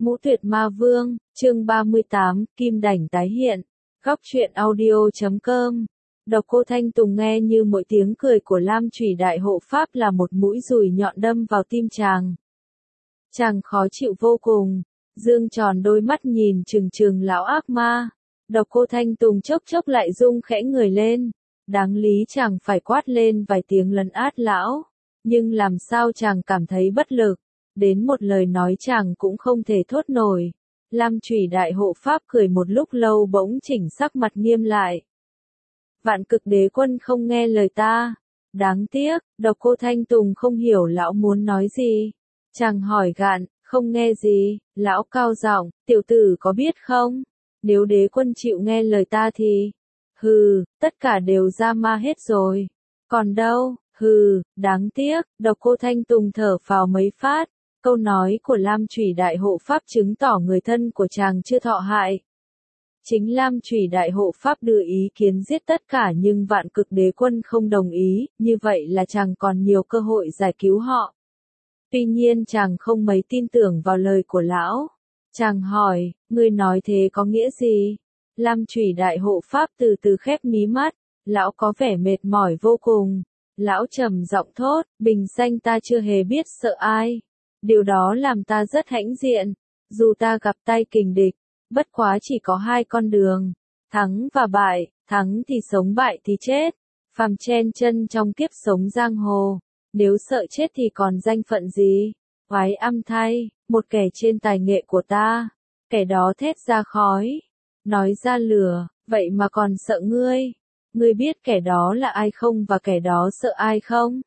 Ngũ Tuyệt Ma Vương, chương 38, Kim Đảnh tái hiện. Góc truyện audio.com. Độc Cô Thanh Tùng nghe như mỗi tiếng cười của Lam Chủy Đại Hộ Pháp là một mũi dùi nhọn đâm vào tim chàng. Chàng khó chịu vô cùng, dương tròn đôi mắt nhìn trừng trừng lão ác ma. Độc Cô Thanh Tùng chốc chốc lại rung khẽ người lên. Đáng lý chàng phải quát lên vài tiếng lấn át lão, nhưng làm sao chàng cảm thấy bất lực. Đến một lời nói chàng cũng không thể thốt nổi. Lam Chủy Đại Hộ Pháp cười một lúc lâu bỗng chỉnh sắc mặt nghiêm lại. Vạn Cực Đế Quân không nghe lời ta. Đáng tiếc, Độc Cô Thanh Tùng không hiểu lão muốn nói gì. Chàng hỏi gạn, không nghe gì, lão cao giọng, tiểu tử có biết không? Nếu đế quân chịu nghe lời ta thì... Hừ, tất cả đều ra ma hết rồi. Còn đâu, hừ, đáng tiếc, Độc Cô Thanh Tùng thở phào mấy phát. Câu nói của Lam Chủy Đại Hộ Pháp chứng tỏ người thân của chàng chưa thọ hại. Chính Lam Chủy Đại Hộ Pháp đưa ý kiến giết tất cả nhưng Vạn Cực Đế Quân không đồng ý, như vậy là chàng còn nhiều cơ hội giải cứu họ. Tuy nhiên chàng không mấy tin tưởng vào lời của lão. Chàng hỏi, ngươi nói thế có nghĩa gì? Lam Chủy Đại Hộ Pháp từ từ khép mí mắt, lão có vẻ mệt mỏi vô cùng. Lão trầm giọng thốt, bình sanh ta chưa hề biết sợ ai. Điều đó làm ta rất hãnh diện. Dù ta gặp tay kình địch, bất quá chỉ có hai con đường. Thắng và bại, thắng thì sống bại thì chết. Phàm chen chân trong kiếp sống giang hồ. Nếu sợ chết thì còn danh phận gì? Oái âm thay, một kẻ trên tài nghệ của ta. Kẻ đó thét ra khói. Nói ra lửa, vậy mà còn sợ ngươi. Ngươi biết kẻ đó là ai không và kẻ đó sợ ai không?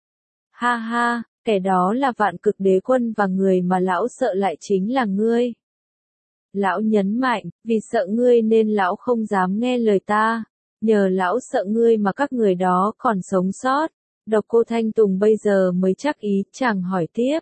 Ha ha, kẻ đó là Vạn Cực Đế Quân và người mà lão sợ lại chính là ngươi. Lão nhấn mạnh, vì sợ ngươi nên lão không dám nghe lời ta. Nhờ lão sợ ngươi mà các người đó còn sống sót. Độc Cô Thanh Tùng bây giờ mới chắc ý, chàng hỏi tiếp.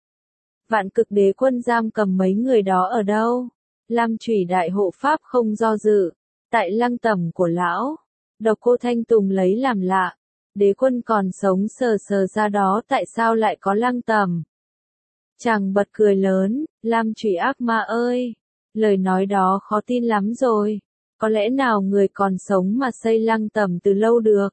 Vạn Cực Đế Quân giam cầm mấy người đó ở đâu? Lam Chủy Đại Hộ Pháp không do dự. Tại lăng tẩm của lão. Độc Cô Thanh Tùng lấy làm lạ. Đế quân còn sống sờ sờ ra đó tại sao lại có lăng tẩm? Chàng bật cười lớn, Lam Chủy ác ma ơi! Lời nói đó khó tin lắm rồi. Có lẽ nào người còn sống mà xây lăng tẩm từ lâu được?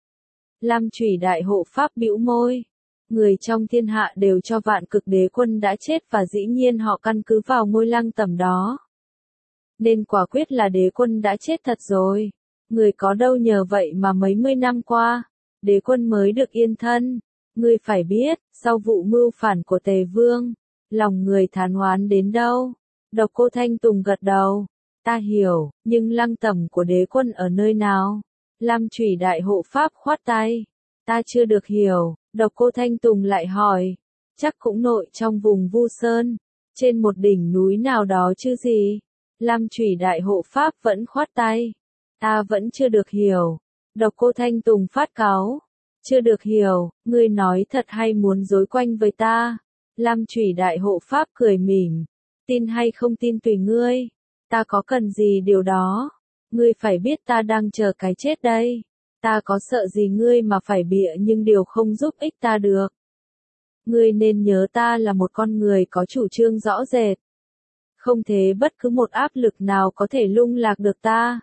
Lam Chủy Đại Hộ Pháp bĩu môi. Người trong thiên hạ đều cho Vạn Cực Đế Quân đã chết và dĩ nhiên họ căn cứ vào ngôi lăng tẩm đó. Nên quả quyết là đế quân đã chết thật rồi. Người có đâu nhờ vậy mà mấy mươi năm qua, đế quân mới được yên thân. Ngươi phải biết, sau vụ mưu phản của Tề Vương, lòng người thán oán đến đâu. Độc Cô Thanh Tùng gật đầu. Ta hiểu, nhưng lăng tẩm của đế quân ở nơi nào? Lam Chủy Đại Hộ Pháp khoát tay. Ta chưa được hiểu. Độc Cô Thanh Tùng lại hỏi. Chắc cũng nội trong vùng Vu Sơn, trên một đỉnh núi nào đó chứ gì? Lam Chủy Đại Hộ Pháp vẫn khoát tay. Ta vẫn chưa được hiểu. Độc Cô Thanh Tùng phát cáu. Chưa được hiểu, ngươi nói thật hay muốn dối quanh với ta? Lam Chủy Đại Hộ Pháp cười mỉm. Tin hay không tin tùy ngươi. Ta có cần gì điều đó? Ngươi phải biết ta đang chờ cái chết đây. Ta có sợ gì ngươi mà phải bịa nhưng điều không giúp ích ta được. Ngươi nên nhớ ta là một con người có chủ trương rõ rệt. Không thế bất cứ một áp lực nào có thể lung lạc được ta.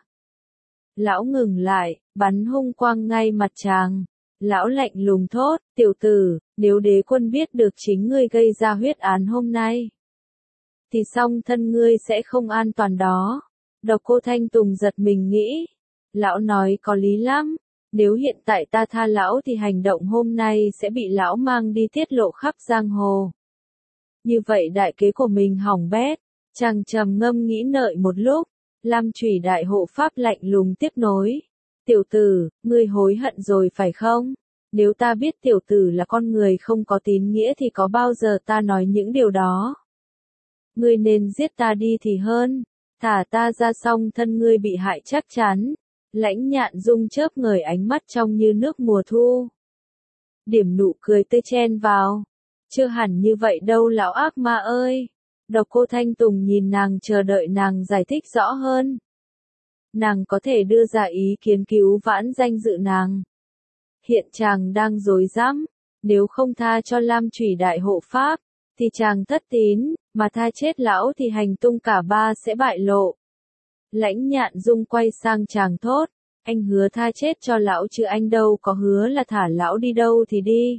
Lão ngừng lại, bắn hung quang ngay mặt chàng. Lão lạnh lùng thốt, tiểu tử, nếu đế quân biết được chính ngươi gây ra huyết án hôm nay, thì song thân ngươi sẽ không an toàn đó. Độc Cô Thanh Tùng giật mình nghĩ. Lão nói có lý lắm. Nếu hiện tại ta tha lão thì hành động hôm nay sẽ bị lão mang đi tiết lộ khắp giang hồ. Như vậy đại kế của mình hỏng bét. Chàng trầm ngâm nghĩ ngợi một lúc. Lam Chủy Đại Hộ Pháp lạnh lùng tiếp nối. Tiểu tử, ngươi hối hận rồi phải không? Nếu ta biết tiểu tử là con người không có tín nghĩa thì có bao giờ ta nói những điều đó? Ngươi nên giết ta đi thì hơn. Thả ta ra xong thân ngươi bị hại chắc chắn. Lãnh Nhạn Dung chớp ngời ánh mắt trong như nước mùa thu. Điểm nụ cười tươi chen vào. Chưa hẳn như vậy đâu lão ác ma ơi. Độc Cô Thanh Tùng nhìn nàng chờ đợi nàng giải thích rõ hơn. Nàng có thể đưa ra ý kiến cứu vãn danh dự nàng. Hiện chàng đang rối rắm. Nếu không tha cho Lam Chủy Đại Hộ Pháp, thì chàng thất tín, mà tha chết lão thì hành tung cả ba sẽ bại lộ. Lãnh Nhạn Dung quay sang chàng thốt, anh hứa tha chết cho lão chứ anh đâu có hứa là thả lão đi đâu thì đi.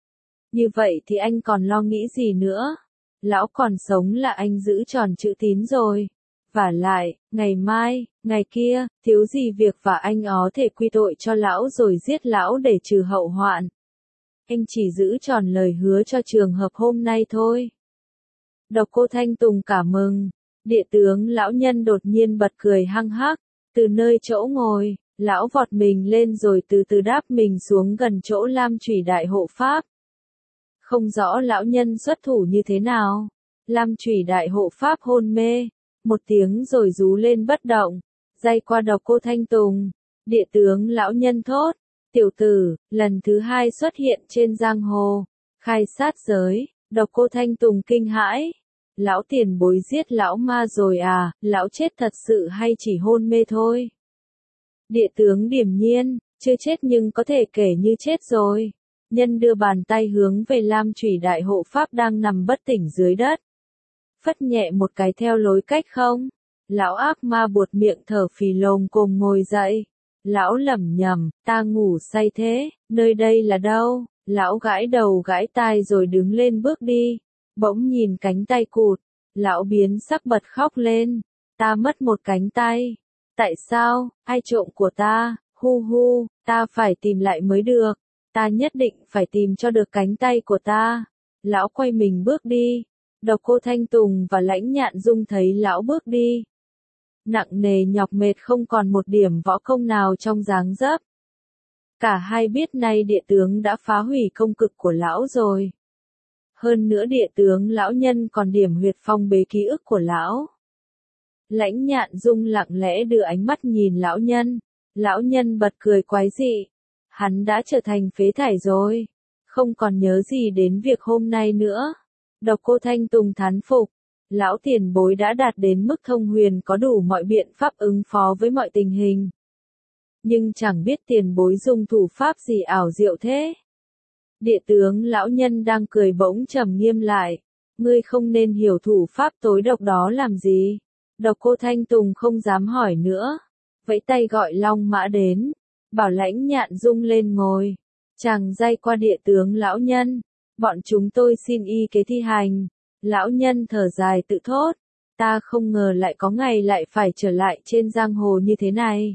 Như vậy thì anh còn lo nghĩ gì nữa? Lão còn sống là anh giữ tròn chữ tín rồi. Vả lại, ngày mai, ngày kia, thiếu gì việc và anh ó thể quy tội cho lão rồi giết lão để trừ hậu hoạn. Anh chỉ giữ tròn lời hứa cho trường hợp hôm nay thôi. Độc Cô Thanh Tùng cảm mừng. Địa tướng lão nhân đột nhiên bật cười hăng hắc. Từ nơi chỗ ngồi, lão vọt mình lên rồi từ từ đáp mình xuống gần chỗ Lam Chủy Đại Hộ Pháp. Không rõ lão nhân xuất thủ như thế nào. Lam Chủy Đại Hộ Pháp hôn mê. Một tiếng rồi rú lên bất động. Day qua Độc Cô Thanh Tùng. Địa tướng lão nhân thốt. Tiểu tử, lần thứ hai xuất hiện trên giang hồ. Khai sát giới. Độc Cô Thanh Tùng kinh hãi. Lão tiền bối giết lão ma rồi à, lão chết thật sự hay chỉ hôn mê thôi? Địa tướng điềm nhiên, chưa chết nhưng có thể kể như chết rồi. Nhân đưa bàn tay hướng về Lam Chủy Đại Hộ Pháp đang nằm bất tỉnh dưới đất. Phất nhẹ một cái theo lối cách không. Lão ác ma buột miệng thở phì lồm cồm ngồi dậy. Lão lẩm nhẩm, ta ngủ say thế, nơi đây là đâu? Lão gãi đầu gãi tai rồi đứng lên bước đi. Bỗng nhìn cánh tay cụt, lão biến sắc bật khóc lên. Ta mất một cánh tay. Tại sao, ai trộm của ta, hu hu, ta phải tìm lại mới được. Ta nhất định phải tìm cho được cánh tay của ta. Lão quay mình bước đi. Độc Cô Thanh Tùng và Lãnh Nhạn Dung thấy lão bước đi. Nặng nề nhọc mệt không còn một điểm võ công nào trong dáng dấp. Cả hai biết nay địa tướng đã phá hủy công cực của lão rồi. Hơn nữa địa tướng lão nhân còn điểm huyệt phong bế ký ức của lão. Lãnh Nhạn Dung lặng lẽ đưa ánh mắt nhìn lão nhân. Lão nhân bật cười quái dị. Hắn đã trở thành phế thải rồi. Không còn nhớ gì đến việc hôm nay nữa. Độc Cô Thanh Tùng thán phục. Lão tiền bối đã đạt đến mức thông huyền có đủ mọi biện pháp ứng phó với mọi tình hình. Nhưng chẳng biết tiền bối dùng thủ pháp gì ảo diệu thế. Địa tướng lão nhân đang cười bỗng trầm nghiêm lại. Ngươi không nên hiểu thủ pháp tối độc đó làm gì. Độc Cô Thanh Tùng không dám hỏi nữa. Vẫy tay gọi Long Mã đến. Bảo Lãnh Nhạn Dung lên ngồi. Chàng day qua địa tướng lão nhân. Bọn chúng tôi xin y kế thi hành. Lão nhân thở dài tự thốt. Ta không ngờ lại có ngày lại phải trở lại trên giang hồ như thế này.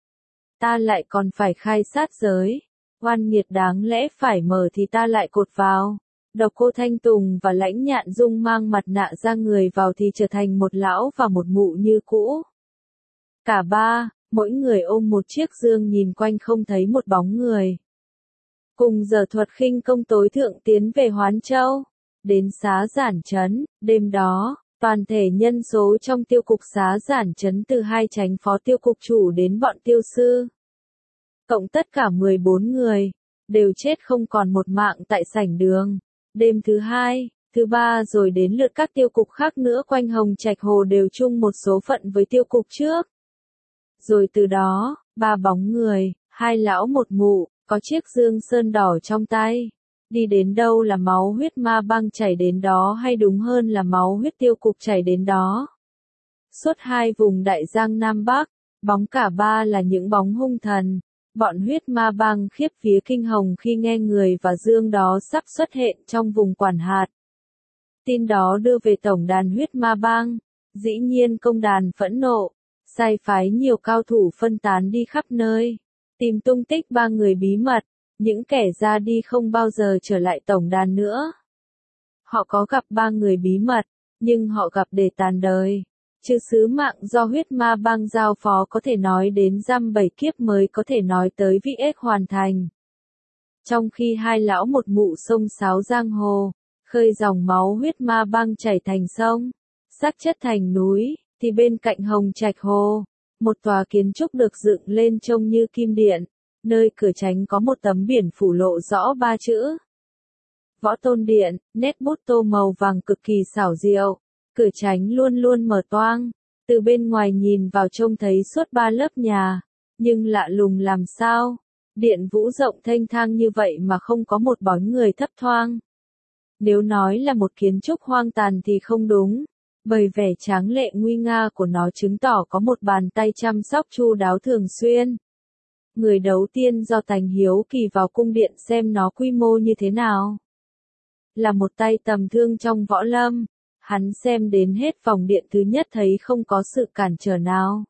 Ta lại còn phải khai sát giới. Oan nghiệt đáng lẽ phải mở thì ta lại cột vào. Độc Cô Thanh Tùng và Lãnh Nhạn Dung mang mặt nạ ra người vào thì trở thành một lão và một mụ như cũ. Cả ba, mỗi người ôm một chiếc dương nhìn quanh không thấy một bóng người. Cùng giờ thuật khinh công tối thượng tiến về Hoán Châu. Đến Xá Giản Trấn, đêm đó, toàn thể nhân số trong tiêu cục Xá Giản Trấn từ 2 chánh phó tiêu cục chủ đến bọn tiêu sư. Cộng tất cả 14 người, đều chết không còn một mạng tại sảnh đường. Đêm thứ 2, thứ 3 rồi đến lượt các tiêu cục khác nữa quanh Hồng Trạch Hồ đều chung một số phận với tiêu cục trước. Rồi từ đó, 3 bóng người, 2 lão một mụ, có chiếc dương sơn đỏ trong tay. Đi đến đâu là máu huyết ma băng chảy đến đó hay đúng hơn là máu huyết tiêu cục chảy đến đó. Suốt 2 vùng đại giang Nam Bắc, bóng cả ba là những bóng hung thần. Bọn huyết ma băng khiếp vía kinh hồng khi nghe người và dương đó sắp xuất hiện trong vùng quản hạt. Tin đó đưa về tổng đàn huyết ma băng. Dĩ nhiên công đàn phẫn nộ, sai phái nhiều cao thủ phân tán đi khắp nơi, tìm tung tích 3 người bí mật. Những kẻ ra đi không bao giờ trở lại tổng đàn nữa. Họ có gặp 3 người bí mật, nhưng họ gặp để tàn đời. Chứ sứ mạng do huyết ma băng giao phó có thể nói đến dăm 7 kiếp mới có thể nói tới vị ếch hoàn thành. Trong khi 2 lão một mụ sông sáo giang hồ, khơi dòng máu huyết ma băng chảy thành sông, xác chất thành núi, thì bên cạnh Hồng Trạch Hồ, một tòa kiến trúc được dựng lên trông như kim điện. Nơi cửa chính có một tấm biển phủ lộ rõ 3 chữ. Võ Tôn Điện, nét bút tô màu vàng cực kỳ xảo diệu. Cửa chính luôn luôn mở toang. Từ bên ngoài nhìn vào trông thấy suốt 3 lớp nhà. Nhưng lạ lùng làm sao? Điện vũ rộng thênh thang như vậy mà không có một bóng người thấp thoang. Nếu nói là một kiến trúc hoang tàn thì không đúng, bởi vẻ tráng lệ nguy nga của nó chứng tỏ có một bàn tay chăm sóc chu đáo thường xuyên. Người đầu tiên do Tành hiếu kỳ vào cung điện xem nó quy mô như thế nào. Là một tay tầm thương trong võ lâm, hắn xem đến hết vòng điện thứ nhất thấy không có sự cản trở nào.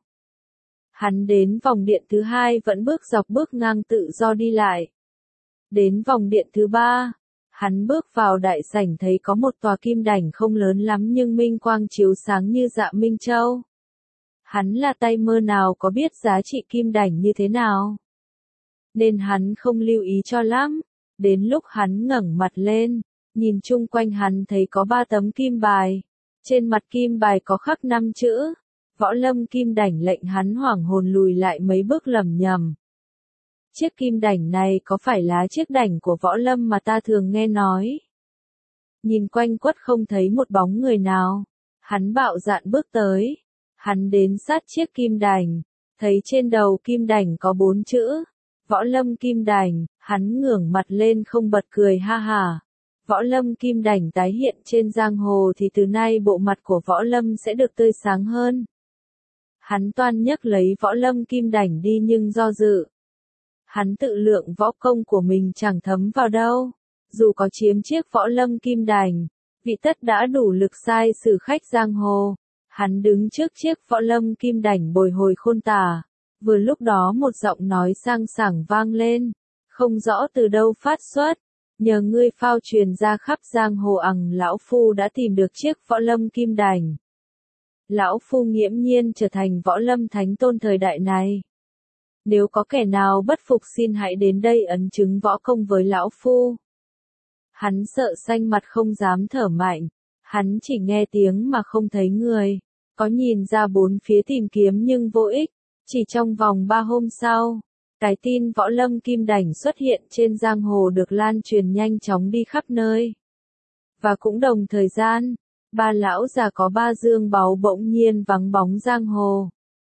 Hắn đến vòng điện thứ hai vẫn bước dọc bước ngang tự do đi lại. Đến vòng điện thứ ba, hắn bước vào đại sảnh thấy có một tòa kim đảnh không lớn lắm nhưng minh quang chiếu sáng như dạ minh châu. Hắn là tay mơ nào có biết giá trị kim đảnh như thế nào. Nên hắn không lưu ý cho lắm. Đến lúc hắn ngẩng mặt lên, nhìn chung quanh hắn thấy có 3 tấm kim bài. Trên mặt kim bài có khắc 5 chữ. Võ lâm kim đảnh lệnh hắn hoảng hồn lùi lại mấy bước lẩm nhẩm. Chiếc kim đảnh này có phải là chiếc đảnh của võ lâm mà ta thường nghe nói? Nhìn quanh quất không thấy một bóng người nào. Hắn bạo dạn bước tới. Hắn đến sát chiếc kim đảnh. Thấy trên đầu kim đảnh có 4 chữ. Võ lâm kim đảnh. Hắn ngửa mặt lên không bật cười ha hả. Võ lâm kim đảnh tái hiện trên giang hồ thì từ nay bộ mặt của võ lâm sẽ được tươi sáng hơn. Hắn toan nhấc lấy võ lâm kim đảnh đi nhưng do dự. Hắn tự lượng võ công của mình chẳng thấm vào đâu. Dù có chiếm chiếc võ lâm kim đảnh, vị tất đã đủ lực sai xử khách giang hồ. Hắn đứng trước chiếc võ lâm kim đảnh bồi hồi khôn tả. Vừa lúc đó một giọng nói sang sảng vang lên. Không rõ từ đâu phát xuất. Nhờ ngươi phao truyền ra khắp giang hồ lão phu đã tìm được chiếc võ lâm kim đảnh. Lão phu nghiễm nhiên trở thành võ lâm thánh tôn thời đại này. Nếu có kẻ nào bất phục xin hãy đến đây ấn chứng võ công với lão phu. Hắn sợ xanh mặt không dám thở mạnh. Hắn chỉ nghe tiếng mà không thấy người. Có nhìn ra bốn phía tìm kiếm nhưng vô ích. Chỉ trong vòng 3 hôm sau, cái tin võ lâm kim đảnh xuất hiện trên giang hồ được lan truyền nhanh chóng đi khắp nơi. Và cũng đồng thời gian, 3 lão già có 3 dương báu bỗng nhiên vắng bóng giang hồ.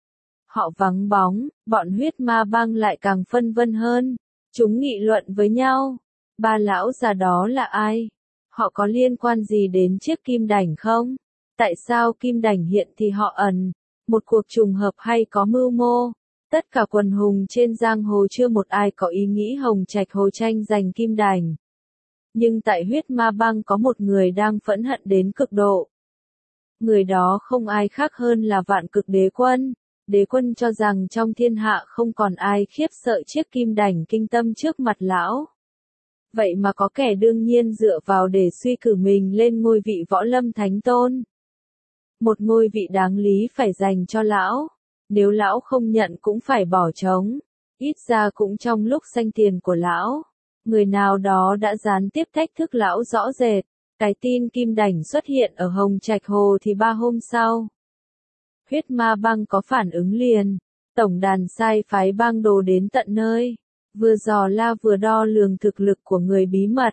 Họ vắng bóng, bọn huyết ma bang lại càng phân vân hơn. Chúng nghị luận với nhau. 3 lão già đó là ai? Họ có liên quan gì đến chiếc kim đảnh không? Tại sao kim đảnh hiện thì họ ẩn? Một cuộc trùng hợp hay có mưu mô? Tất cả quần hùng trên giang hồ chưa một ai có ý nghĩ hồng trạch hồ tranh giành kim đảnh. Nhưng tại huyết ma bang có một người đang phẫn hận đến cực độ. Người đó không ai khác hơn là Vạn Cực Đế Quân. Đế Quân cho rằng trong thiên hạ không còn ai khiếp sợ chiếc kim đảnh kinh tâm trước mặt lão. Vậy mà có kẻ đương nhiên dựa vào để suy cử mình lên ngôi vị võ lâm thánh tôn. Một ngôi vị đáng lý phải dành cho lão. Nếu lão không nhận cũng phải bỏ trống. Ít ra cũng trong lúc sanh tiền của lão. Người nào đó đã gián tiếp thách thức lão rõ rệt. Cái tin kim đảnh xuất hiện ở Hồng Trạch Hồ thì 3 hôm sau. Huyết ma bang có phản ứng liền. Tổng đàn sai phái bang đồ đến tận nơi. Vừa dò la vừa đo lường thực lực của người bí mật.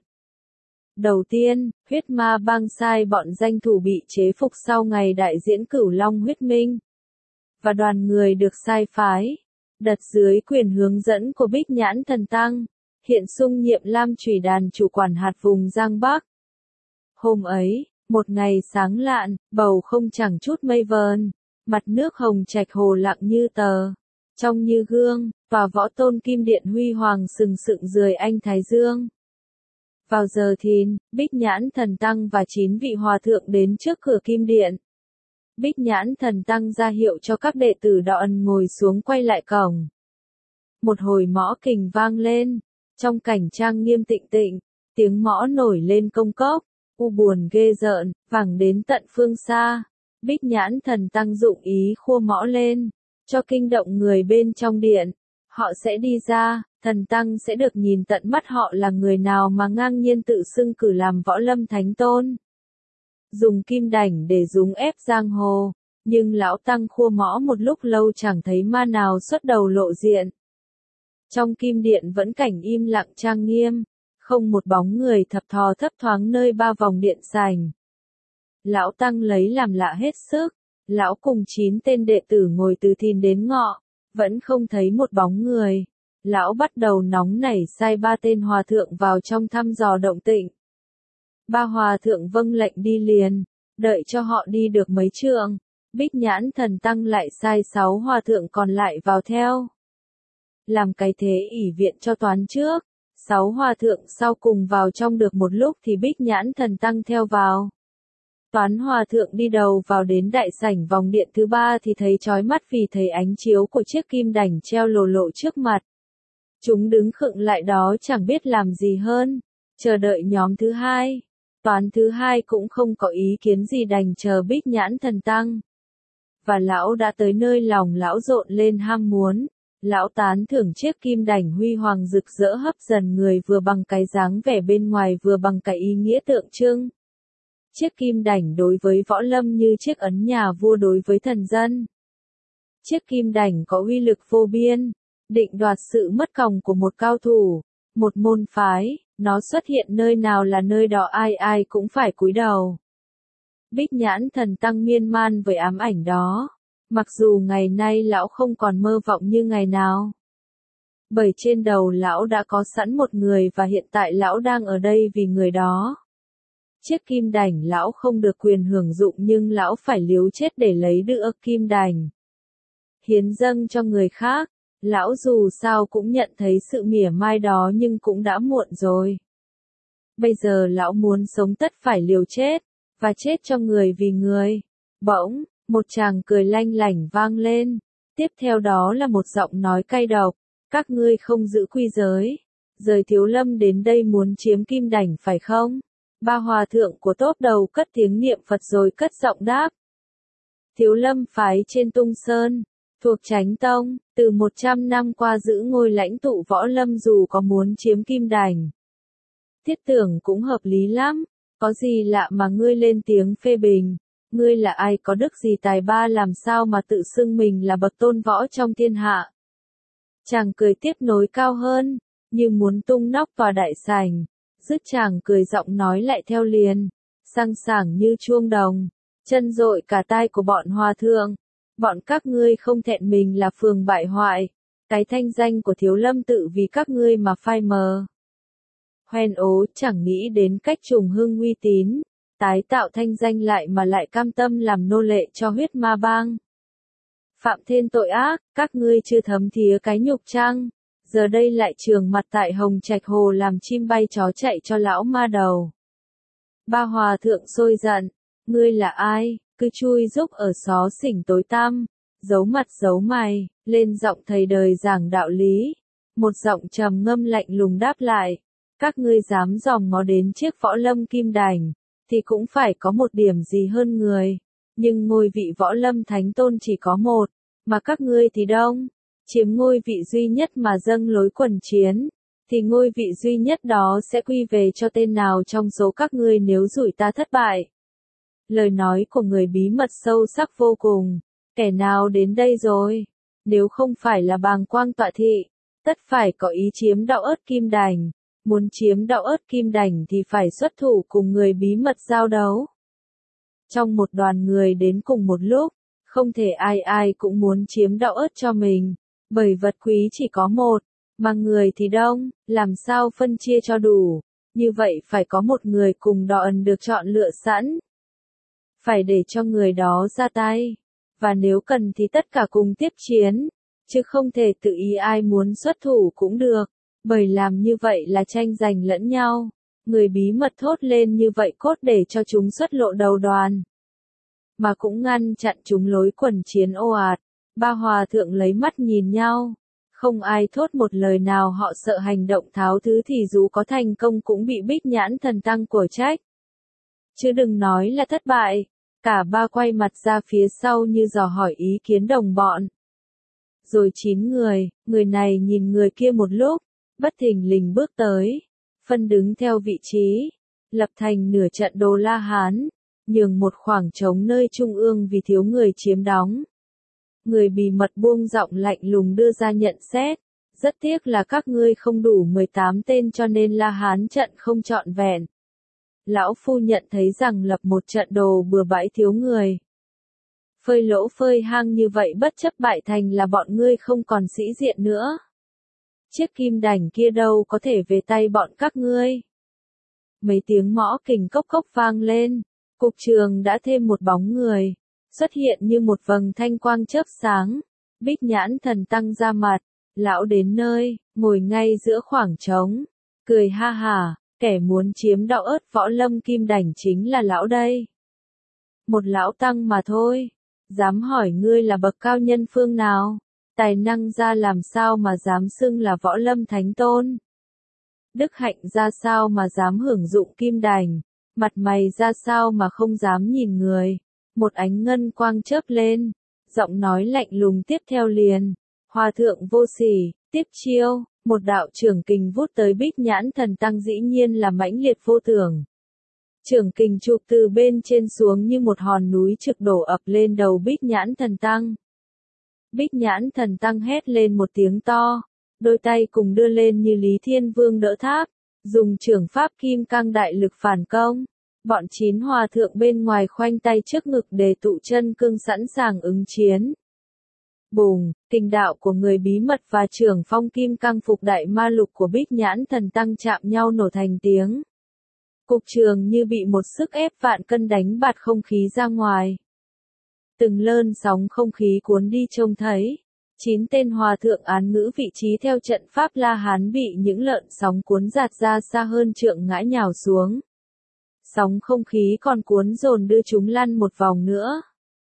Đầu tiên, huyết ma bang sai bọn danh thủ bị chế phục sau ngày đại diễn Cửu Long huyết minh. Và đoàn người được sai phái. Đặt dưới quyền hướng dẫn của Bích Nhãn Thần Tăng. Hiện sung nhiệm Lam Chủy Đàn chủ quản hạt vùng Giang Bắc. Hôm ấy, một ngày sáng lạn, bầu không chẳng chút mây vờn. Mặt nước Hồng Trạch Hồ lặng như tờ. Trong như gương, và võ tôn kim điện huy hoàng sừng sững dưới ánh thái dương. Vào giờ thìn, Bích Nhãn Thần Tăng và 9 vị hòa thượng đến trước cửa kim điện. Bích Nhãn Thần Tăng ra hiệu cho các đệ tử đạo ân ngồi xuống quay lại cổng. Một hồi mõ kình vang lên. Trong cảnh trang nghiêm tịnh tịnh, tiếng mõ nổi lên công cốc, u buồn ghê rợn, vẳng đến tận phương xa. Bích Nhãn Thần Tăng dụng ý khua mõ lên, cho kinh động người bên trong điện. Họ sẽ đi ra, Thần Tăng sẽ được nhìn tận mắt họ là người nào mà ngang nhiên tự xưng cử làm võ lâm thánh tôn. Dùng kim đảnh để dúng ép giang hồ, nhưng lão Tăng khua mõ một lúc lâu chẳng thấy ma nào xuất đầu lộ diện. Trong kim điện vẫn cảnh im lặng trang nghiêm, không một bóng người thập thoáng nơi 3 vòng điện sảnh. Lão Tăng lấy làm lạ hết sức, lão cùng 9 tên đệ tử ngồi từ thìn đến ngọ, vẫn không thấy một bóng người. Lão bắt đầu nóng nảy sai 3 tên hòa thượng vào trong thăm dò động tĩnh. Ba hòa thượng vâng lệnh đi liền, đợi cho họ đi được mấy trượng, Bích Nhãn Thần Tăng lại sai 6 hòa thượng còn lại vào theo. Làm cái thế ỷ viện cho toán trước, 6 hòa thượng sau cùng vào trong được một lúc thì Bích Nhãn Thần Tăng theo vào. Toán hòa thượng đi đầu vào đến đại sảnh vòng điện thứ 3 thì thấy chói mắt vì thấy ánh chiếu của chiếc kim đảnh treo lồ lộ trước mặt. Chúng đứng khựng lại đó chẳng biết làm gì hơn, chờ đợi nhóm thứ 2. Toán thứ 2 cũng không có ý kiến gì đành chờ Bích Nhãn Thần Tăng. Và lão đã tới nơi lòng lão rộn lên ham muốn. Lão tán thưởng chiếc kim đảnh huy hoàng rực rỡ hấp dần người vừa bằng cái dáng vẻ bên ngoài vừa bằng cái ý nghĩa tượng trưng. Chiếc kim đảnh đối với võ lâm như chiếc ấn nhà vua đối với thần dân. Chiếc kim đảnh có uy lực vô biên, định đoạt sự mất còng của một cao thủ, một môn phái, nó xuất hiện nơi nào là nơi đó ai ai cũng phải cúi đầu. Bích Nhãn Thần Tăng miên man với ám ảnh đó. Mặc dù ngày nay lão không còn mơ vọng như ngày nào. Bởi trên đầu lão đã có sẵn một người và hiện tại lão đang ở đây vì người đó. Chiếc kim đảnh lão không được quyền hưởng dụng nhưng lão phải liếu chết để lấy được kim đảnh. Hiến dâng cho người khác, lão dù sao cũng nhận thấy sự mỉa mai đó nhưng cũng đã muộn rồi. Bây giờ lão muốn sống tất phải liều chết, và chết cho người vì người. Bỗng, một tràng cười lanh lảnh vang lên, tiếp theo đó là một giọng nói cay độc, các ngươi không giữ quy giới, rời Thiếu Lâm đến đây muốn chiếm kim đảnh phải không? Ba hòa thượng của tốt đầu cất tiếng niệm Phật rồi cất giọng đáp. Thiếu Lâm phái trên Tung Sơn, thuộc Chánh Tông, từ 100 năm qua giữ ngôi lãnh tụ võ lâm dù có muốn chiếm kim đảnh. Thiết tưởng cũng hợp lý lắm, có gì lạ mà ngươi lên tiếng phê bình. Ngươi là ai có đức gì tài ba làm sao mà tự xưng mình là bậc tôn võ trong thiên hạ. Chàng cười tiếp nối cao hơn, như muốn tung nóc tòa đại sảnh, dứt chàng cười giọng nói lại theo liền, sang sảng như chuông đồng, chân dội cả tai của bọn hòa thượng. Bọn các ngươi không thẹn mình là phường bại hoại, cái thanh danh của Thiếu Lâm tự vì các ngươi mà phai mờ. Hoen ố chẳng nghĩ đến cách trùng hưng uy tín. Tái tạo thanh danh lại mà lại cam tâm làm nô lệ cho huyết ma bang. Phạm thêm tội ác, các ngươi chưa thấm thía cái nhục chăng? Giờ đây lại trường mặt tại Hồng Trạch Hồ làm chim bay chó chạy cho lão ma đầu. Ba hòa thượng sôi giận, ngươi là ai, cứ chui rúc ở xó xỉnh tối tăm, giấu mặt giấu mày, lên giọng thầy đời giảng đạo lý. Một giọng trầm ngâm lạnh lùng đáp lại, các ngươi dám dòm ngó đến chiếc võ lâm kim đảnh. Thì cũng phải có một điểm gì hơn người. Nhưng ngôi vị võ lâm thánh tôn chỉ có một, mà các ngươi thì đông. Chiếm ngôi vị duy nhất mà dâng lối quần chiến, thì ngôi vị duy nhất đó sẽ quy về cho tên nào trong số các ngươi nếu rủi ta thất bại. Lời nói của người bí mật sâu sắc vô cùng. Kẻ nào đến đây rồi? Nếu không phải là Bàng Quang tọa thị, tất phải có ý chiếm đạo ớt kim đảnh. Muốn chiếm đạo ớt kim đảnh thì phải xuất thủ cùng người bí mật giao đấu. Trong một đoàn người đến cùng một lúc, không thể ai ai cũng muốn chiếm đạo ớt cho mình, bởi vật quý chỉ có một, mà người thì đông, làm sao phân chia cho đủ, như vậy phải có một người cùng đò ẩn được chọn lựa sẵn. Phải để cho người đó ra tay, và nếu cần thì tất cả cùng tiếp chiến, chứ không thể tự ý ai muốn xuất thủ cũng được. Bởi làm như vậy là tranh giành lẫn nhau. Người bí mật thốt lên như vậy cốt để cho chúng xuất lộ đầu đoàn. Mà cũng ngăn chặn chúng lối quần chiến ồ ạt. Ba hòa thượng lấy mắt nhìn nhau. Không ai thốt một lời nào họ sợ hành động tháo thứ thì dù có thành công cũng bị Bích Nhãn Thần Tăng của trách. Chứ đừng nói là thất bại. Cả ba quay mặt ra phía sau như dò hỏi ý kiến đồng bọn. Rồi 9 người này nhìn người kia một lúc. Bất thình lình bước tới, phân đứng theo vị trí, lập thành nửa trận Đồ La Hán, nhường một khoảng trống nơi trung ương vì thiếu người chiếm đóng. Người bí mật buông giọng lạnh lùng đưa ra nhận xét, rất tiếc là các ngươi không đủ 18 tên cho nên La Hán trận không trọn vẹn. Lão phu nhận thấy rằng lập một trận đồ bừa bãi thiếu người. Phơi lỗ phơi hang như vậy bất chấp bại thành là bọn ngươi không còn sĩ diện nữa. Chiếc kim đảnh kia đâu có thể về tay bọn các ngươi. mấy tiếng mõ kình cốc cốc vang lên, cục trường đã thêm một bóng người, xuất hiện như một vầng thanh quang chớp sáng. Bích Nhãn Thần Tăng ra mặt, lão đến nơi, ngồi ngay giữa khoảng trống, cười ha hả, kẻ muốn chiếm đạo ớt võ lâm kim đảnh chính là lão đây. Một lão tăng mà thôi, dám hỏi ngươi là bậc cao nhân phương nào, tài năng ra làm sao mà dám xưng là võ lâm thánh tôn. Đức hạnh ra sao mà dám hưởng dụng kim đảnh, mặt mày ra sao mà không dám nhìn người. Một ánh ngân quang chớp lên, giọng nói lạnh lùng tiếp theo liền, Hòa thượng vô sỉ, tiếp chiêu, một đạo trưởng kình vút tới Bích Nhãn Thần Tăng dĩ nhiên là mãnh liệt vô tưởng. Trưởng kình chụp từ bên trên xuống như một hòn núi trực đổ ập lên đầu Bích Nhãn Thần Tăng. Bích Nhãn Thần Tăng hét lên một tiếng to, đôi tay cùng đưa lên như Lý Thiên Vương đỡ tháp, dùng trưởng pháp kim cang đại lực phản công. Bọn 9 hòa thượng bên ngoài khoanh tay trước ngực để tụ chân cương sẵn sàng ứng chiến. Bùng, kình đạo của người bí mật và trưởng phong kim cang phục đại ma lục của Bích Nhãn Thần Tăng chạm nhau nổ thành tiếng. Cục trường như bị một sức ép vạn cân đánh bạt không khí ra ngoài. Từng lơn sóng không khí cuốn đi trông thấy. 9 tên hòa thượng án ngữ vị trí theo trận pháp La Hán bị những lợn sóng cuốn giạt ra xa hơn trượng ngã nhào xuống. Sóng không khí còn cuốn dồn đưa chúng lăn một vòng nữa.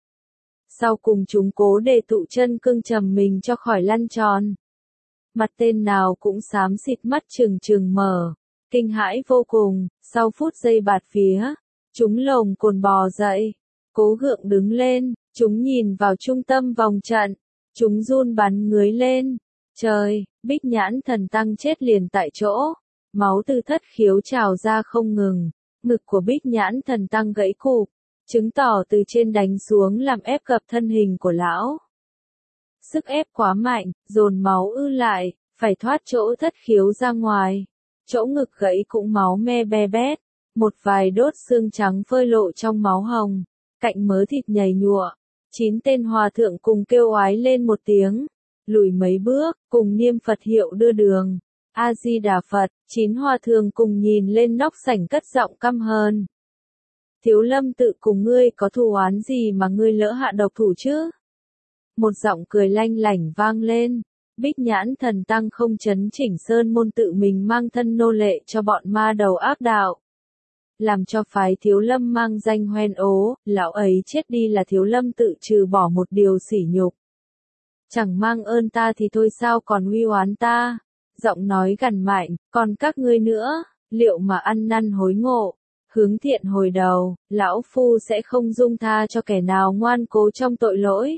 Sau cùng chúng cố để tụ chân cương trầm mình cho khỏi lăn tròn. Mặt tên nào cũng xám xịt mắt trừng trừng mở, kinh hãi vô cùng, sau phút giây bạt phía, chúng lồm cồn bò dậy, cố gượng đứng lên, chúng nhìn vào trung tâm vòng trận, chúng run bắn ngưới lên. Trời, Bích Nhãn Thần Tăng chết liền tại chỗ, máu từ thất khiếu trào ra không ngừng. Ngực của Bích Nhãn Thần Tăng gãy cụp, chứng tỏ từ trên đánh xuống làm ép gập thân hình của lão. Sức ép quá mạnh, dồn máu ư lại, phải thoát chỗ thất khiếu ra ngoài. Chỗ ngực gãy cũng máu me be bét, một vài đốt xương trắng phơi lộ trong máu hồng, cạnh mớ thịt nhầy nhụa. 9 tên hòa thượng cùng kêu oái lên một tiếng, lùi mấy bước, cùng niêm Phật hiệu đưa đường. A-di-đà Phật, 9 hòa thượng cùng nhìn lên nóc sảnh cất giọng căm hờn. Thiếu Lâm tự cùng ngươi có thù oán gì mà ngươi lỡ hạ độc thủ chứ? Một giọng cười lanh lảnh vang lên. Bích Nhãn Thần Tăng không chấn chỉnh sơn môn tự mình mang thân nô lệ cho bọn ma đầu ác đạo. Làm cho phái Thiếu Lâm mang danh hoen ố, lão ấy chết đi là Thiếu Lâm tự trừ bỏ một điều sỉ nhục. Chẳng mang ơn ta thì thôi sao còn uy oán ta? Giọng nói gằn mạnh, còn các ngươi nữa, liệu mà ăn năn hối ngộ, hướng thiện hồi đầu, lão phu sẽ không dung tha cho kẻ nào ngoan cố trong tội lỗi.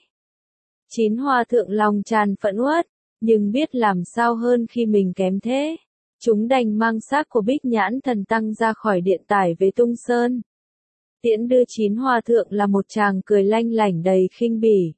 9 hòa thượng lòng tràn phẫn uất, nhưng biết làm sao hơn khi mình kém thế. Chúng đành mang xác của Bích Nhãn Thần Tăng ra khỏi điện tải về Tung Sơn. Tiễn đưa 9 hòa thượng là một chàng cười lanh lảnh đầy khinh bỉ.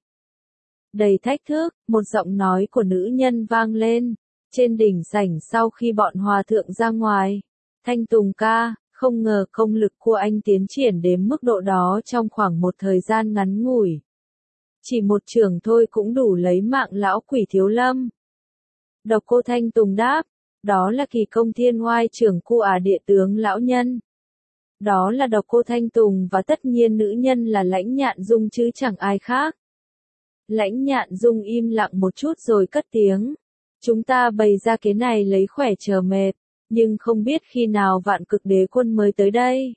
Đầy thách thức, một giọng nói của nữ nhân vang lên. Trên đỉnh sảnh sau khi bọn hòa thượng ra ngoài, Thanh Tùng ca, không ngờ công lực của anh tiến triển đến mức độ đó trong khoảng một thời gian ngắn ngủi. Chỉ một chưởng thôi cũng đủ lấy mạng lão quỷ Thiếu Lâm. Độc Cô Thanh Tùng đáp, đó là Kỳ Công Thiên Oai trưởng cu địa tướng lão nhân. Đó là Độc Cô Thanh Tùng và tất nhiên nữ nhân là Lãnh Nhạn Dung chứ chẳng ai khác. Lãnh Nhạn Dung im lặng một chút rồi cất tiếng. Chúng ta bày ra cái này lấy khỏe chờ mệt, nhưng không biết khi nào Vạn Cực Đế Quân mới tới đây.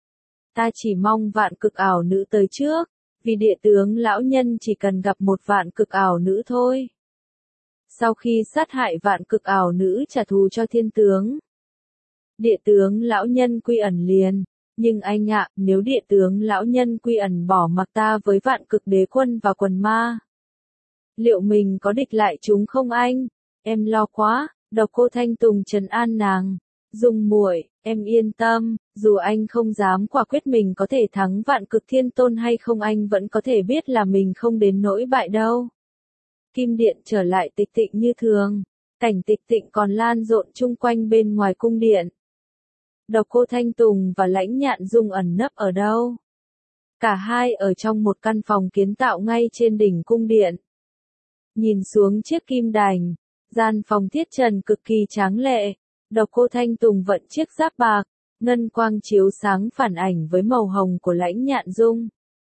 Ta chỉ mong Vạn Cực ảo nữ tới trước, vì địa tướng lão nhân chỉ cần gặp một Vạn Cực ảo nữ thôi. Sau khi sát hại Vạn Cực ảo nữ trả thù cho thiên tướng, địa tướng lão nhân quy ẩn liền. Nhưng anh ạ, nếu địa tướng lão nhân quy ẩn bỏ mặc ta với Vạn Cực Đế Quân và quần ma, liệu mình có địch lại chúng không anh? Em lo quá. Độc Cô Thanh Tùng trấn an nàng. Dung muội, em yên tâm, dù anh không dám quả quyết mình có thể thắng Vạn Cực Thiên Tôn hay không, anh vẫn có thể biết là mình không đến nỗi bại đâu. Kim điện trở lại tịch tịnh như thường, cảnh tịch tịnh còn lan rộn chung quanh bên ngoài cung điện. Độc Cô Thanh Tùng và Lãnh Nhạn Dung ẩn nấp ở đâu? Cả hai ở trong một căn phòng kiến tạo ngay trên đỉnh cung điện. Nhìn xuống chiếc kim đài, gian phòng thiết trần cực kỳ tráng lệ. Độc Cô Thanh Tùng vận chiếc giáp bạc, ngân quang chiếu sáng phản ảnh với màu hồng của Lãnh Nhạn Dung.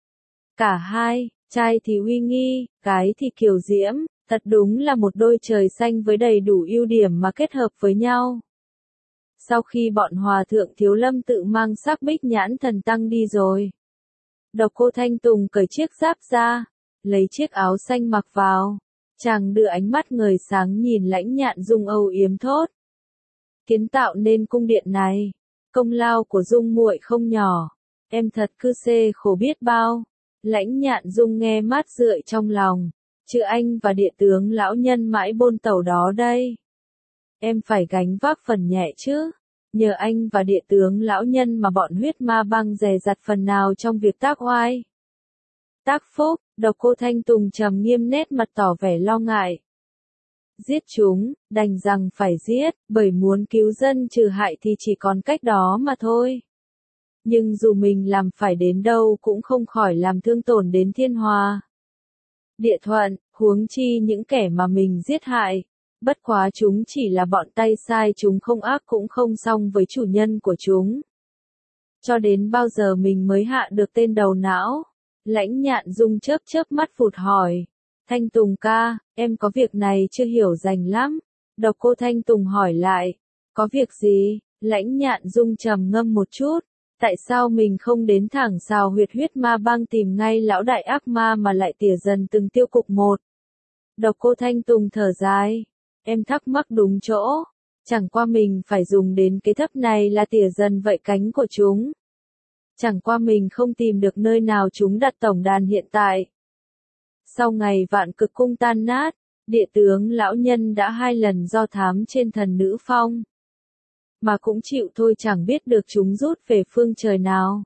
Cả hai, trai thì uy nghi, gái thì kiều diễm, thật đúng là một đôi trời xanh với đầy đủ ưu điểm mà kết hợp với nhau. Sau khi bọn hòa thượng Thiếu Lâm tự mang xác Bích Nhãn Thần Tăng đi rồi, Độc Cô Thanh Tùng cởi chiếc giáp ra, lấy chiếc áo xanh mặc vào, chàng đưa ánh mắt ngời sáng nhìn Lãnh Nhạn Dung âu yếm thốt. Kiến tạo nên cung điện này, công lao của Dung muội không nhỏ, em thật cứ xê khổ biết bao. Lãnh Nhạn Dung nghe mát rượi trong lòng, chứ anh và địa tướng lão nhân mãi bôn tẩu đó đây. Em phải gánh vác phần nhẹ chứ, nhờ anh và địa tướng lão nhân mà bọn huyết ma băng dè dặt phần nào trong việc tác oai. Tác phúc, Độc Cô Thanh Tùng trầm nghiêm nét mặt tỏ vẻ lo ngại. Giết chúng, đành rằng phải giết, bởi muốn cứu dân trừ hại thì chỉ còn cách đó mà thôi. Nhưng dù mình làm phải đến đâu cũng không khỏi làm thương tổn đến thiên hòa. Địa Thuận, huống chi những kẻ mà mình giết hại. Bất quá chúng chỉ là bọn tay sai, chúng không ác cũng không xong với chủ nhân của chúng. Cho đến bao giờ mình mới hạ được tên đầu não? Lãnh Nhạn Dung chớp chớp mắt phụt hỏi. Thanh Tùng ca, em có việc này chưa hiểu rành lắm. Độc Cô Thanh Tùng hỏi lại. Có việc gì? Lãnh Nhạn Dung trầm ngâm một chút. Tại sao mình không đến thẳng Sào Huyệt huyết ma bang tìm ngay lão đại ác ma mà lại tỉa dần từng tiêu cục một? Độc Cô Thanh Tùng thở dài. Em thắc mắc đúng chỗ. Chẳng qua mình phải dùng đến cái thấp này là tỉa dần vậy cánh của chúng. Chẳng qua mình không tìm được nơi nào chúng đặt tổng đàn hiện tại. Sau ngày Vạn Cực cung tan nát, địa tướng lão nhân đã 2 lần do thám trên Thần Nữ Phong. Mà cũng chịu thôi, chẳng biết được chúng rút về phương trời nào.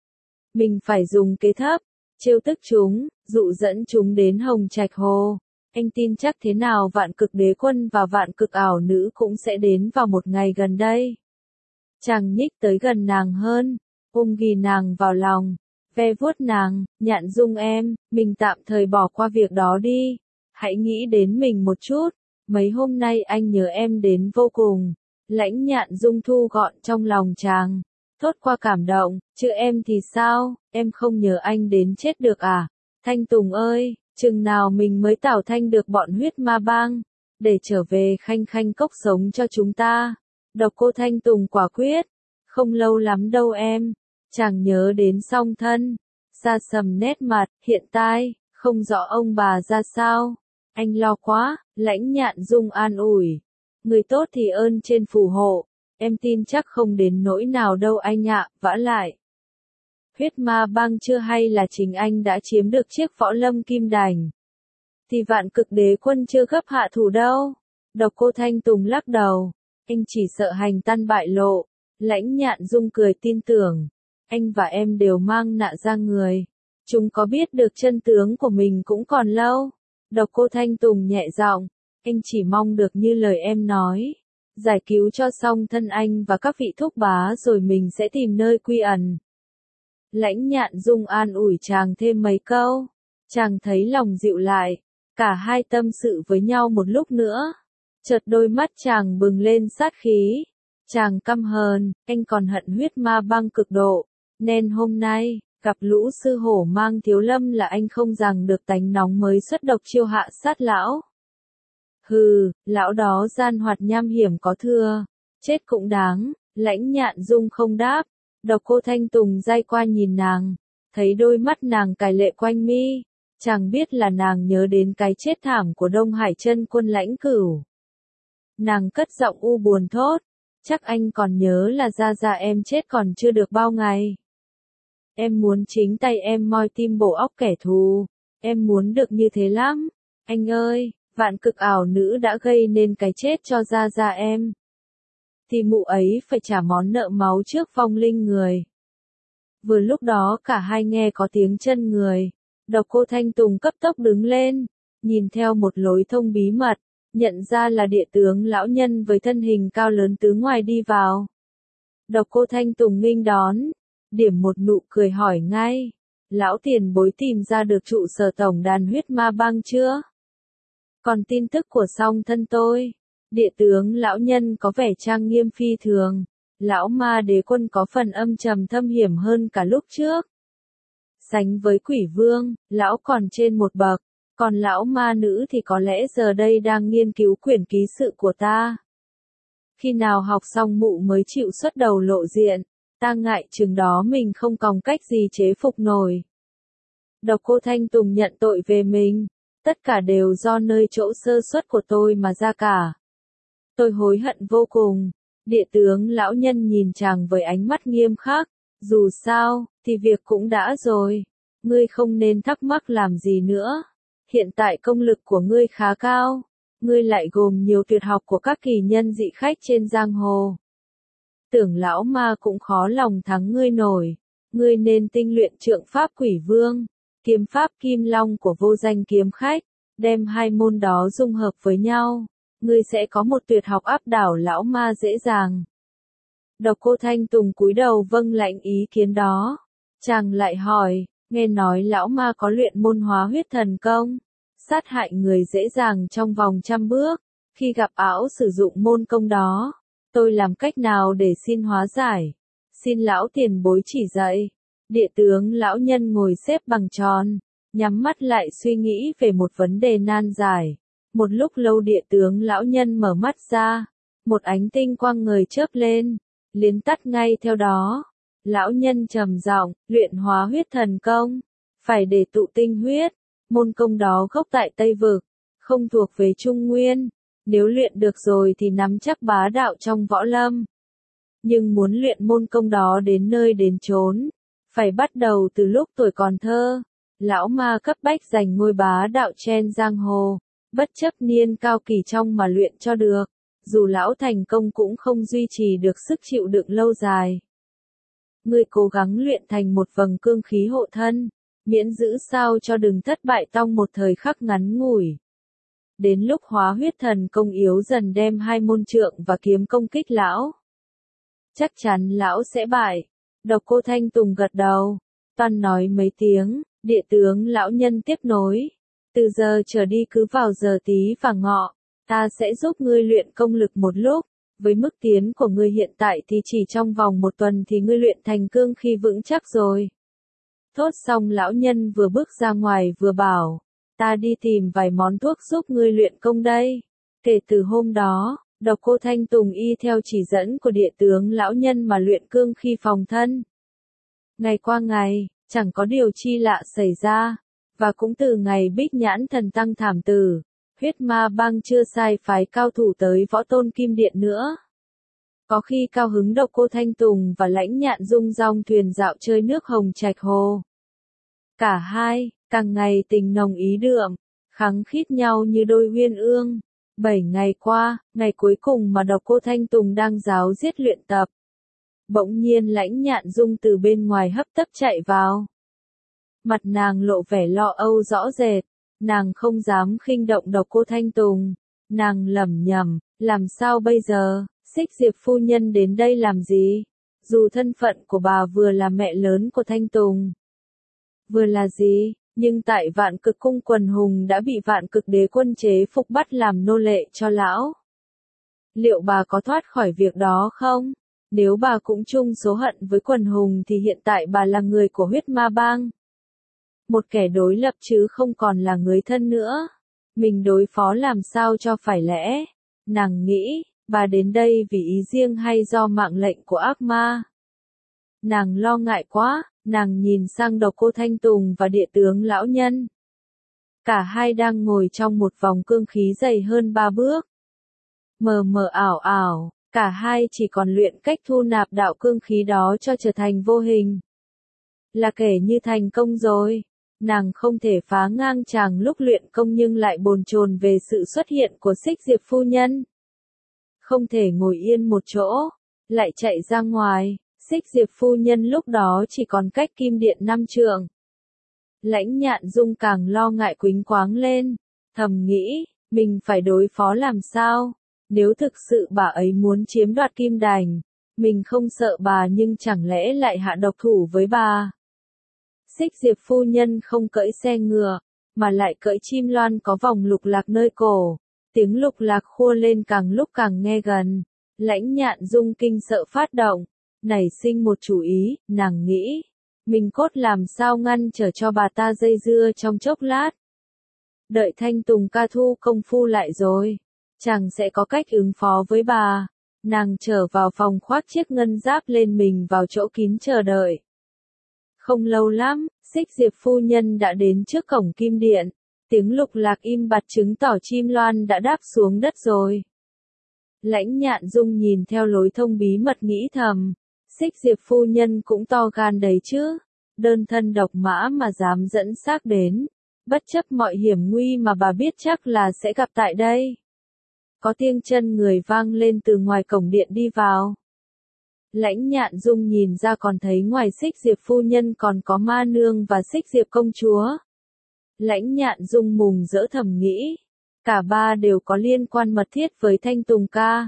Mình phải dùng kế thấp, trêu tức chúng, dụ dẫn chúng đến Hồng Trạch Hồ. Anh tin chắc thế nào Vạn Cực Đế Quân và Vạn Cực Ảo Nữ cũng sẽ đến vào một ngày gần đây. Chàng nhích tới gần nàng hơn, ôm ghì nàng vào lòng, ve vuốt nàng. Nhạn Dung em, mình tạm thời bỏ qua việc đó đi. Hãy nghĩ đến mình một chút, mấy hôm nay anh nhớ em đến vô cùng. Lãnh Nhạn Dung thu gọn trong lòng chàng, thốt qua cảm động, chứ em thì sao, em không nhớ anh đến chết được à? Thanh Tùng ơi, chừng nào mình mới tảo thanh được bọn huyết ma bang, để trở về Khanh Khanh Cốc sống cho chúng ta? Độc Cô Thanh Tùng quả quyết, không lâu lắm đâu em. Chàng nhớ đến song thân, xa sầm nét mặt, hiện tại, không rõ ông bà ra sao. Anh lo quá, Lãnh Nhạn Dung an ủi. Người tốt thì ơn trên phù hộ, em tin chắc không đến nỗi nào đâu anh ạ. Vả lại, huyết ma bang chưa hay là chính anh đã chiếm được chiếc Võ Lâm Kim Đành, thì Vạn Cực Đế Quân chưa gấp hạ thủ đâu. Độc Cô Thanh Tùng lắc đầu, anh chỉ sợ hành tung bại lộ. Lãnh Nhạn Dung cười tin tưởng, anh và em đều mang nạ ra người, chúng có biết được chân tướng của mình cũng còn lâu. Độc Cô Thanh Tùng nhẹ giọng, anh chỉ mong được như lời em nói, giải cứu cho xong thân anh và các vị thúc bá rồi mình sẽ tìm nơi quy ẩn. Lãnh Nhạn Dung an ủi chàng thêm mấy câu, chàng thấy lòng dịu lại, cả hai tâm sự với nhau một lúc nữa. Chợt đôi mắt chàng bừng lên sát khí, chàng căm hờn, anh còn hận huyết ma bang cực độ, nên hôm nay, gặp lũ sư hổ mang Thiếu Lâm là anh không rằng được tánh nóng mới xuất độc chiêu hạ sát lão. Hừ, lão đó gian hoạt nham hiểm có thưa, chết cũng đáng. Lãnh Nhạn Dung không đáp. Độc Cô Thanh Tùng day qua nhìn nàng, thấy đôi mắt nàng cài lệ quanh mi, chàng biết là nàng nhớ đến cái chết thảm của Đông Hải Chân Quân Lãnh Cửu. Nàng cất giọng u buồn thốt, chắc anh còn nhớ là gia em chết còn chưa được bao ngày. Em muốn chính tay em moi tim bổ óc kẻ thù, em muốn được như thế lắm. Anh ơi, Vạn Cực Ảo Nữ đã gây nên cái chết cho gia em, thì mụ ấy phải trả món nợ máu trước vong linh người. Vừa lúc đó cả hai nghe có tiếng chân người, Độc Cô Thanh Tùng cấp tốc đứng lên, nhìn theo một lối thông bí mật, nhận ra là địa tướng lão nhân với thân hình cao lớn từ ngoài đi vào. Độc Cô Thanh Tùng nghênh đón, điểm một nụ cười hỏi ngay, lão tiền bối tìm ra được trụ sở tổng đàn huyết ma bang chưa? Còn tin tức của song thân tôi. Địa tướng lão nhân có vẻ trang nghiêm phi thường, lão ma đế quân có phần âm trầm thâm hiểm hơn cả lúc trước. Sánh với quỷ vương, lão còn trên một bậc, còn lão ma nữ thì có lẽ giờ đây đang nghiên cứu quyển ký sự của ta. Khi nào học xong mụ mới chịu xuất đầu lộ diện, ta ngại chừng đó mình không còn cách gì chế phục nổi. Độc Cô Thanh Tùng nhận tội về mình, tất cả đều do nơi chỗ sơ suất của tôi mà ra cả. Tôi hối hận vô cùng. Địa tướng lão nhân nhìn chàng với ánh mắt nghiêm khắc, dù sao, thì việc cũng đã rồi, ngươi không nên thắc mắc làm gì nữa. Hiện tại công lực của ngươi khá cao, ngươi lại gồm nhiều tuyệt học của các kỳ nhân dị khách trên giang hồ. Tưởng lão ma cũng khó lòng thắng ngươi nổi, ngươi nên tinh luyện trượng pháp Quỷ Vương, kiếm pháp Kim Long của vô danh kiếm khách, đem hai môn đó dung hợp với nhau, ngươi sẽ có một tuyệt học áp đảo lão ma dễ dàng. Độc Cô Thanh Tùng cúi đầu vâng lãnh ý kiến đó. Chàng lại hỏi, nghe nói lão ma có luyện môn hóa huyết thần công, sát hại người dễ dàng trong vòng 100 bước, khi gặp ảo sử dụng môn công đó, tôi làm cách nào để xin hóa giải? Xin lão tiền bối chỉ dạy. Địa tướng lão nhân ngồi xếp bằng tròn, nhắm mắt lại suy nghĩ về một vấn đề nan giải. Một lúc lâu địa tướng lão nhân mở mắt ra, một ánh tinh quang ngời chớp lên, liền tắt ngay theo đó. Lão nhân trầm giọng, luyện hóa huyết thần công, phải để tụ tinh huyết, môn công đó gốc tại Tây Vực, không thuộc về Trung Nguyên, nếu luyện được rồi thì nắm chắc bá đạo trong võ lâm. Nhưng muốn luyện môn công đó đến nơi đến chốn, phải bắt đầu từ lúc tuổi còn thơ. Lão ma cấp bách giành ngôi bá đạo trên giang hồ, bất chấp niên cao kỳ trong mà luyện cho được, dù lão thành công cũng không duy trì được sức chịu đựng lâu dài. Ngươi cố gắng luyện thành một vầng cương khí hộ thân, miễn giữ sao cho đừng thất bại trong một thời khắc ngắn ngủi. Đến lúc hóa huyết thần công yếu dần đem hai môn trượng và kiếm công kích lão, chắc chắn lão sẽ bại. Độc Cô Thanh Tùng gật đầu, toan nói mấy tiếng, địa tướng lão nhân tiếp nối. Từ giờ trở đi cứ vào giờ tí và ngọ, ta sẽ giúp ngươi luyện công lực một lúc. Với mức tiến của ngươi hiện tại thì chỉ trong vòng 1 tuần thì ngươi luyện thành cương khí vững chắc rồi. Thốt xong lão nhân vừa bước ra ngoài vừa bảo, ta đi tìm vài món thuốc giúp ngươi luyện công đây. Kể từ hôm đó, Độc Cô Thanh Tùng y theo chỉ dẫn của địa tướng lão nhân mà luyện cương khí phòng thân. Ngày qua ngày, chẳng có điều chi lạ xảy ra, và cũng từ ngày Bích Nhãn Thần Tăng thảm tử, Huyết Ma Bang chưa sai phái cao thủ tới Võ Tôn Kim Điện nữa. Có khi cao hứng Độc Cô Thanh Tùng và Lãnh Nhạn Dung dong thuyền dạo chơi nước Hồng Trạch Hồ. Cả hai, càng ngày tình nồng ý đượm, khăng khít nhau như đôi uyên ương. 7 ngày qua, ngày cuối cùng mà Độc Cô Thanh Tùng đang giáo giết luyện tập. Bỗng nhiên Lãnh Nhạn Dung từ bên ngoài hấp tấp chạy vào. Mặt nàng lộ vẻ lo âu rõ rệt, nàng không dám khinh động Độc Cô Thanh Tùng. Nàng lẩm nhẩm, làm sao bây giờ, Xích Diệp phu nhân đến đây làm gì? Dù thân phận của bà vừa là mẹ lớn của Thanh Tùng, vừa là gì, nhưng tại Vạn Cực cung Quần Hùng đã bị Vạn Cực đế quân chế phục bắt làm nô lệ cho lão. Liệu bà có thoát khỏi việc đó không? Nếu bà cũng chung số hận với Quần Hùng thì hiện tại bà là người của Huyết Ma Bang. Một kẻ đối lập chứ không còn là người thân nữa. Mình đối phó làm sao cho phải lẽ? Nàng nghĩ, bà đến đây vì ý riêng hay do mạng lệnh của ác ma? Nàng lo ngại quá, nàng nhìn sang Độc Cô Thanh Tùng và địa tướng lão nhân. Cả hai đang ngồi trong một vòng cương khí dày hơn 3 bước. Mờ mờ ảo ảo, cả hai chỉ còn luyện cách thu nạp đạo cương khí đó cho trở thành vô hình. Là kể như thành công rồi. Nàng không thể phá ngang chàng lúc luyện công nhưng lại bồn chồn về sự xuất hiện của Xích Diệp phu nhân. Không thể ngồi yên một chỗ, lại chạy ra ngoài. Xích Diệp phu nhân lúc đó chỉ còn cách Kim Điện 5 trượng. Lãnh Nhạn Dung càng lo ngại quĩnh quáng lên, thầm nghĩ, mình phải đối phó làm sao? Nếu thực sự bà ấy muốn chiếm đoạt Kim Đành, mình không sợ bà nhưng chẳng lẽ lại hạ độc thủ với bà? Xích Diệp phu nhân không cưỡi xe ngựa, mà lại cưỡi chim loan có vòng lục lạc nơi cổ. Tiếng lục lạc khua lên càng lúc càng nghe gần. Lãnh Nhạn Dung kinh sợ phát động, nảy sinh một chủ ý, nàng nghĩ, mình cốt làm sao ngăn trở cho bà ta dây dưa trong chốc lát. Đợi Thanh Tùng ca thu công phu lại rồi, chàng sẽ có cách ứng phó với bà. Nàng trở vào phòng khoác chiếc ngân giáp lên mình vào chỗ kín chờ đợi. Không lâu lắm, Xích Diệp phu nhân đã đến trước cổng kim điện, tiếng lục lạc im bặt chứng tỏ chim loan đã đáp xuống đất rồi. Lãnh Nhạn Dung nhìn theo lối thông bí mật nghĩ thầm, Xích Diệp phu nhân cũng to gan đấy chứ, đơn thân độc mã mà dám dẫn xác đến, bất chấp mọi hiểm nguy mà bà biết chắc là sẽ gặp tại đây. Có tiếng chân người vang lên từ ngoài cổng điện đi vào. Lãnh Nhạn Dung nhìn ra còn thấy ngoài Xích Diệp phu nhân còn có Ma Nương và Xích Diệp công chúa. Lãnh Nhạn Dung mùng rỡ thầm nghĩ, cả ba đều có liên quan mật thiết với Thanh Tùng ca.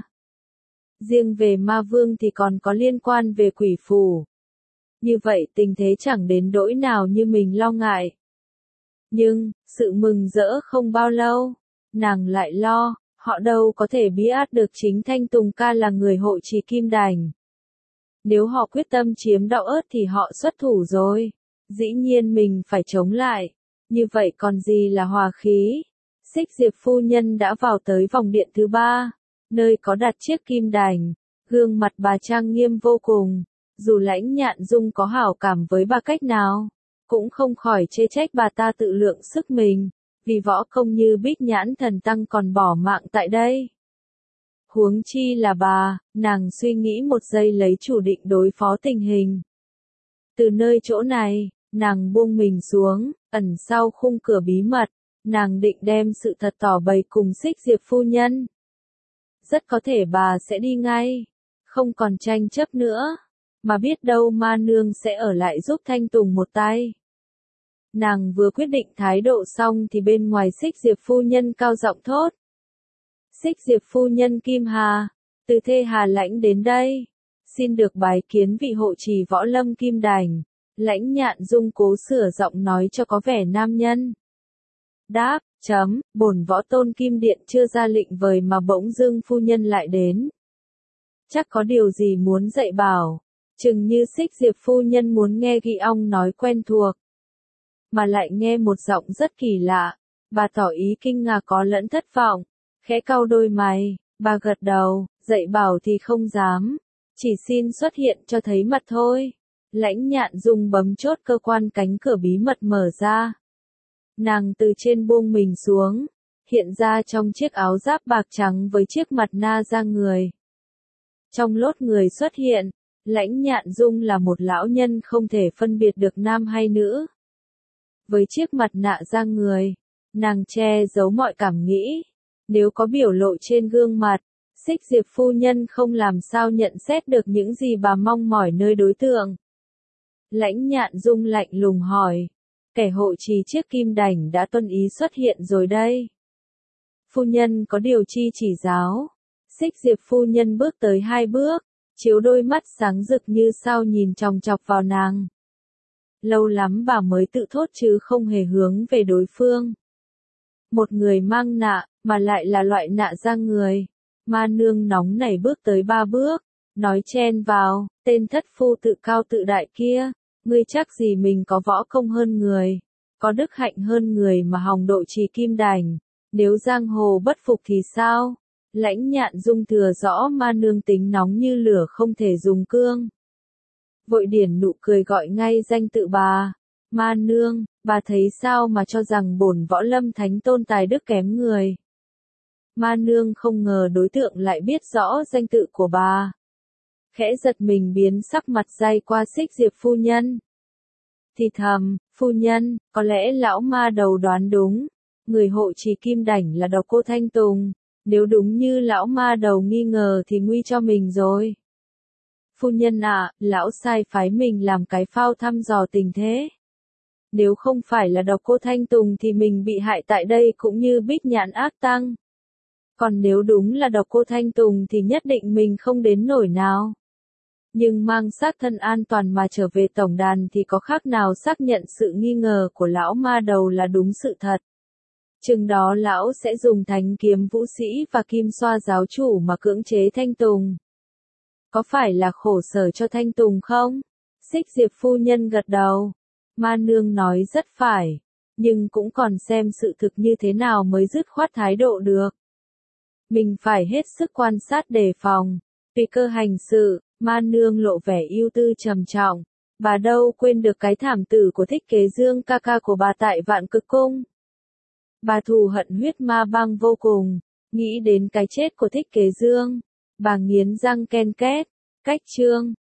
Riêng về Ma Vương thì còn có liên quan về quỷ phủ. Như vậy tình thế chẳng đến nỗi nào như mình lo ngại. Nhưng, sự mừng rỡ không bao lâu, nàng lại lo, họ đâu có thể bí át được chính Thanh Tùng ca là người hộ trì kim đành. Nếu họ quyết tâm chiếm Đạo Ớt thì họ xuất thủ rồi. Dĩ nhiên mình phải chống lại. Như vậy còn gì là hòa khí. Xích Diệp phu nhân đã vào tới vòng điện thứ 3, nơi có đặt chiếc kim đành. Gương mặt bà trang nghiêm vô cùng. Dù Lãnh Nhạn Dung có hảo cảm với bà cách nào, cũng không khỏi chê trách bà ta tự lượng sức mình, vì võ công như Bích Nhãn Thần Tăng còn bỏ mạng tại đây. Huống chi là bà, nàng suy nghĩ một giây lấy chủ định đối phó tình hình. Từ nơi chỗ này, nàng buông mình xuống, ẩn sau khung cửa bí mật, nàng định đem sự thật tỏ bày cùng Xích Diệp phu nhân. Rất có thể bà sẽ đi ngay, không còn tranh chấp nữa, mà biết đâu Ma Nương sẽ ở lại giúp Thanh Tùng một tay. Nàng vừa quyết định thái độ xong thì bên ngoài Xích Diệp phu nhân cao giọng thốt. Xích Diệp phu nhân Kim Hà, từ Thê Hà Lãnh đến đây, xin được bái kiến vị hộ trì võ lâm kim đành. Lãnh Nhạn Dung cố sửa giọng nói cho có vẻ nam nhân. Đáp, bổn võ tôn kim điện chưa ra lệnh vời mà bỗng dưng phu nhân lại đến. Chắc có điều gì muốn dạy bảo, chừng như Xích Diệp phu nhân muốn nghe ghi ong nói quen thuộc. Mà lại nghe một giọng rất kỳ lạ, bà tỏ ý kinh ngạc có lẫn thất vọng, khẽ cau đôi mày, bà gật đầu, dạy bảo thì không dám, chỉ xin xuất hiện cho thấy mặt thôi. Lãnh Nhạn Dung bấm chốt cơ quan cánh cửa bí mật mở ra. Nàng từ trên buông mình xuống, hiện ra trong chiếc áo giáp bạc trắng với chiếc mặt nạ da người. Trong lốt người xuất hiện, Lãnh Nhạn Dung là một lão nhân không thể phân biệt được nam hay nữ. Với chiếc mặt nạ da người, nàng che giấu mọi cảm nghĩ. Nếu có biểu lộ trên gương mặt, Xích Diệp phu nhân không làm sao nhận xét được những gì bà mong mỏi nơi đối tượng. Lãnh Nhạn Dung lạnh lùng hỏi, kẻ hộ trì chiếc kim đành đã tuân ý xuất hiện rồi đây. Phu nhân có điều chi chỉ giáo. Xích Diệp phu nhân bước tới 2 bước, chiếu đôi mắt sáng rực như sao nhìn chòng chọc vào nàng. Lâu lắm bà mới tự thốt chứ không hề hướng về đối phương. Một người mang nạ, mà lại là loại nạ da người. Ma Nương nóng nảy bước tới 3 bước, nói chen vào, tên thất phu tự cao tự đại kia, ngươi chắc gì mình có võ công hơn người, có đức hạnh hơn người mà hòng độ trì kim đành, nếu giang hồ bất phục thì sao? Lãnh Nhạn Dung thừa rõ Ma Nương tính nóng như lửa không thể dùng cương. Vội điển nụ cười gọi ngay danh tự bà. Ma Nương, bà thấy sao mà cho rằng bổn võ lâm thánh tôn tài đức kém người. Ma Nương không ngờ đối tượng lại biết rõ danh tự của bà. Khẽ giật mình biến sắc mặt day qua Xích Diệp phu nhân. Thì thầm, phu nhân, có lẽ lão ma đầu đoán đúng. Người hộ trì kim đảnh là Độc Cô Thanh Tùng. Nếu đúng như lão ma đầu nghi ngờ thì nguy cho mình rồi. Phu nhân ạ, lão sai phái mình làm cái phao thăm dò tình thế. Nếu không phải là Độc Cô Thanh Tùng thì mình bị hại tại đây cũng như Bích Nhãn ác tăng. Còn nếu đúng là Độc Cô Thanh Tùng thì nhất định mình không đến nổi nào. Nhưng mang xác thân an toàn mà trở về tổng đàn thì có khác nào xác nhận sự nghi ngờ của lão ma đầu là đúng sự thật. Chừng đó lão sẽ dùng thánh kiếm vũ sĩ và kim xoa giáo chủ mà cưỡng chế Thanh Tùng. Có phải là khổ sở cho Thanh Tùng không? Xích Diệp phu nhân gật đầu. Ma nương nói rất phải. Nhưng cũng còn xem sự thực như thế nào mới dứt khoát thái độ được. Mình phải hết sức quan sát đề phòng. Tùy cơ hành sự, ma nương lộ vẻ ưu tư trầm trọng. Bà đâu quên được cái thảm tử của Thích Kế Dương ca ca của bà tại Vạn Cực Cung. Bà thù hận huyết ma băng vô cùng, nghĩ đến cái chết của Thích Kế Dương. Bà nghiến răng ken két, cách chương.